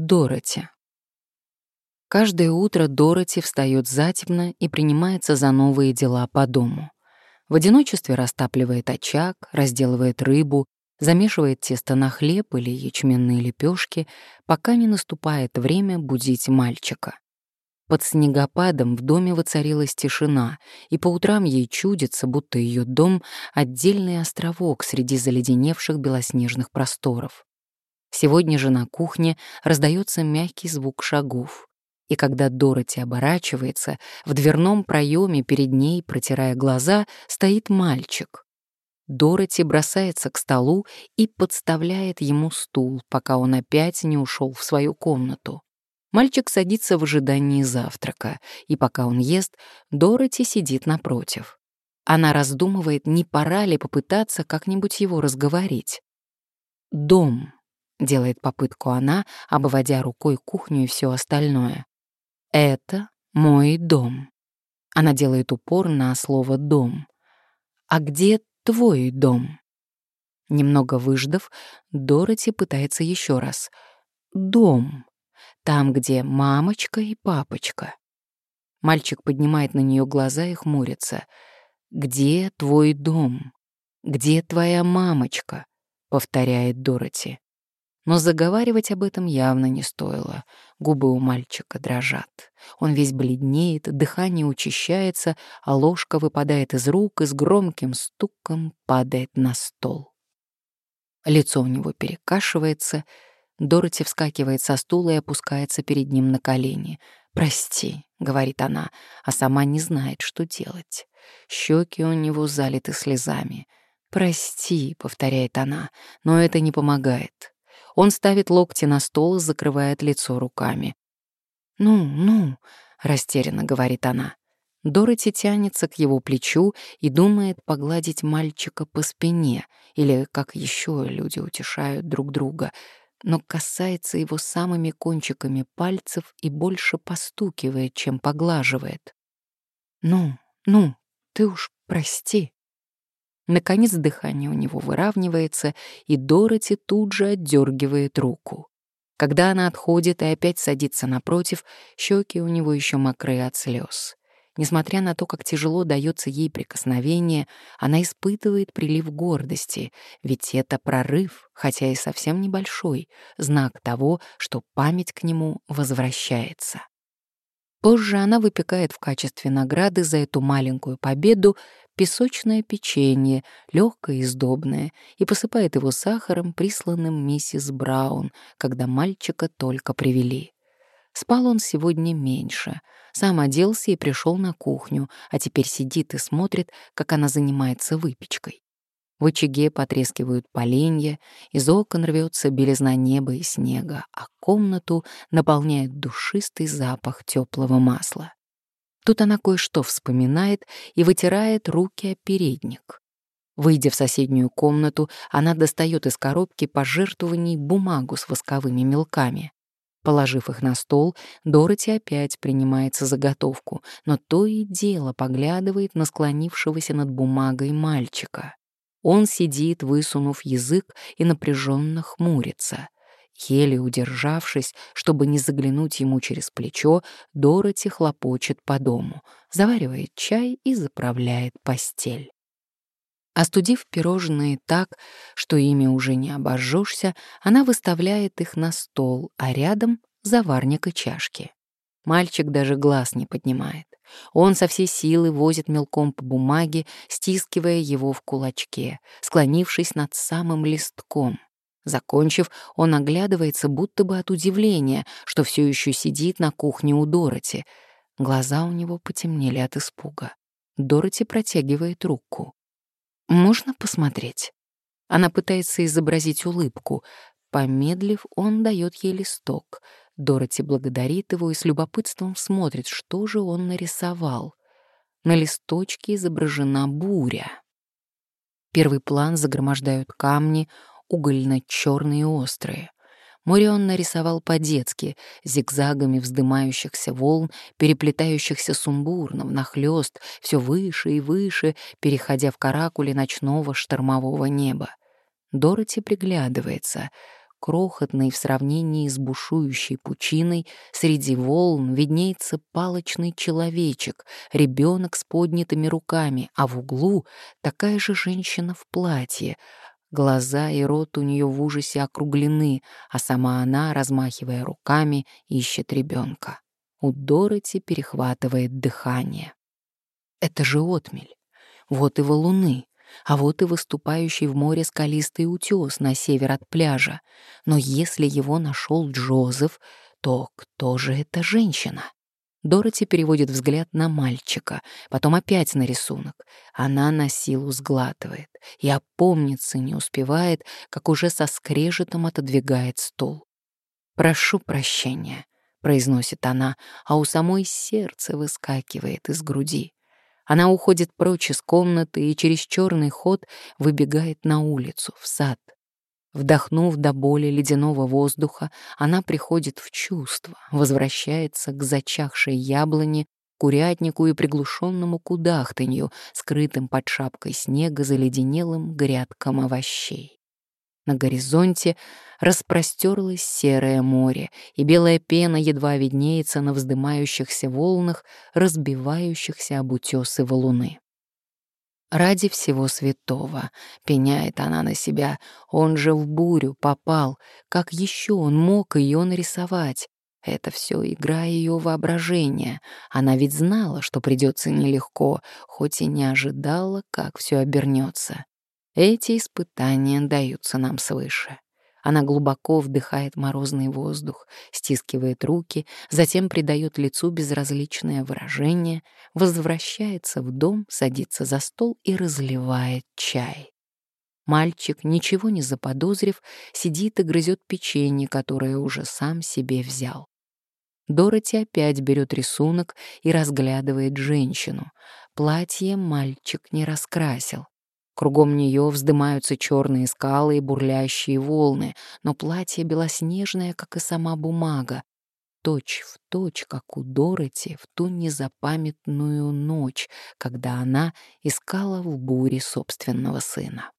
Дороти. Каждое утро Дороти встает затемно и принимается за новые дела по дому. В одиночестве растапливает очаг, разделывает рыбу, замешивает тесто на хлеб или ячменные лепешки, пока не наступает время будить мальчика. Под снегопадом в доме воцарилась тишина, и по утрам ей чудится, будто ее дом — отдельный островок среди заледеневших белоснежных просторов. Сегодня же на кухне раздается мягкий звук шагов. И когда Дороти оборачивается, в дверном проеме перед ней, протирая глаза, стоит мальчик. Дороти бросается к столу и подставляет ему стул, пока он опять не ушел в свою комнату. Мальчик садится в ожидании завтрака, и пока он ест, Дороти сидит напротив. Она раздумывает, не пора ли попытаться как-нибудь его разговорить. «Дом», — делает попытку она, обводя рукой кухню и все остальное. «Это мой дом». Она делает упор на слово «дом». «А где твой дом?» Немного выждав, Дороти пытается еще раз. «Дом. Там, где мамочка и папочка». Мальчик поднимает на нее глаза и хмурится. «Где твой дом? Где твоя мамочка?» — повторяет Дороти. Но заговаривать об этом явно не стоило. Губы у мальчика дрожат. Он весь бледнеет, дыхание учащается, а ложка выпадает из рук и с громким стуком падает на стол. Лицо у него перекашивается. Дороти вскакивает со стула и опускается перед ним на колени. «Прости», — говорит она, а сама не знает, что делать. Щеки у него залиты слезами. «Прости», — повторяет она, но это не помогает. Он ставит локти на стол и закрывает лицо руками. «Ну», — растерянно говорит она. Дороти тянется к его плечу и думает погладить мальчика по спине, или как еще люди утешают друг друга, но касается его самыми кончиками пальцев и больше постукивает, чем поглаживает. «Ну, ты уж прости». Наконец дыхание у него выравнивается, и Дороти тут же отдергивает руку. Когда она отходит и опять садится напротив, щеки у него еще мокрые от слез. Несмотря на то, как тяжело дается ей прикосновение, она испытывает прилив гордости, ведь это прорыв, хотя и совсем небольшой, знак того, что память к нему возвращается. Позже она выпекает в качестве награды за эту маленькую победу песочное печенье, легкое и сдобное, и посыпает его сахаром, присланным миссис Браун, когда мальчика только привели. Спал он сегодня меньше, сам оделся и пришел на кухню, а теперь сидит и смотрит, как она занимается выпечкой. В очаге потрескивают поленья, из окон рвется белизна неба и снега, а комнату наполняет душистый запах теплого масла. Тут она кое-что вспоминает и вытирает руки о передник. Выйдя в соседнюю комнату, она достает из коробки пожертвований бумагу с восковыми мелками. Положив их на стол, Дороти опять принимается за готовку, но то и дело поглядывает на склонившегося над бумагой мальчика. Он сидит, высунув язык, и напряженно хмурится. Еле удержавшись, чтобы не заглянуть ему через плечо, Дороти хлопочет по дому, заваривает чай и заправляет постель. Остудив пирожные так, что ими уже не обожжешься, она выставляет их на стол, а рядом заварник и чашки. Мальчик даже глаз не поднимает. Он со всей силы возит мелком по бумаге, стискивая его в кулачке, склонившись над самым листком. Закончив, он оглядывается будто бы от удивления, что все еще сидит на кухне у Дороти. Глаза у него потемнели от испуга. Дороти протягивает руку. «Можно посмотреть?» Она пытается изобразить улыбку. Помедлив, он дает ей листок. Дороти благодарит его и с любопытством смотрит, что же он нарисовал. На листочке изображена буря. Первый план загромождают камни, угольно-черные и острые. Море он нарисовал по-детски, зигзагами вздымающихся волн, переплетающихся сумбурно, внахлёст, все выше и выше, переходя в каракули ночного штормового неба. Дороти приглядывается. Крохотный в сравнении с бушующей пучиной, среди волн виднеется палочный человечек, ребенок с поднятыми руками, а в углу такая же женщина в платье. Глаза и рот у нее в ужасе округлены, а сама она, размахивая руками, ищет ребенка. У Дороти перехватывает дыхание. Это же отмель. Вот и валуны, а вот и выступающий в море скалистый утес на север от пляжа. Но если его нашел Джозеф, то кто же эта женщина? Дороти переводит взгляд на мальчика, потом опять на рисунок. Она на силу сглатывает и опомниться не успевает, как уже со скрежетом отодвигает стул. «Прошу прощения», — произносит она, а у самой сердце выскакивает из груди. Она уходит прочь из комнаты и через черный ход выбегает на улицу, в сад. Вдохнув до боли ледяного воздуха, она приходит в чувство, возвращается к зачахшей яблоне, курятнику и приглушенному кудахтанью, скрытым под шапкой снега заледенелым грядкам овощей. На горизонте распростерлось серое море, и белая пена едва виднеется на вздымающихся волнах, разбивающихся об утесы валуны. «Ради всего святого», — пеняет она на себя, — «он же в бурю попал. Как еще он мог ее нарисовать? Это все игра ее воображения. Она ведь знала, что придется нелегко, хоть и не ожидала, как все обернется. Эти испытания даются нам свыше». Она глубоко вдыхает морозный воздух, стискивает руки, затем придает лицу безразличное выражение, возвращается в дом, садится за стол и разливает чай. Мальчик, ничего не заподозрив, сидит и грызет печенье, которое уже сам себе взял. Дороти опять берет рисунок и разглядывает женщину. Платье мальчик не раскрасил. Кругом нее вздымаются черные скалы и бурлящие волны, но платье белоснежное, как и сама бумага, точь в точь, как у Дороти в ту незапамятную ночь, когда она искала в буре собственного сына.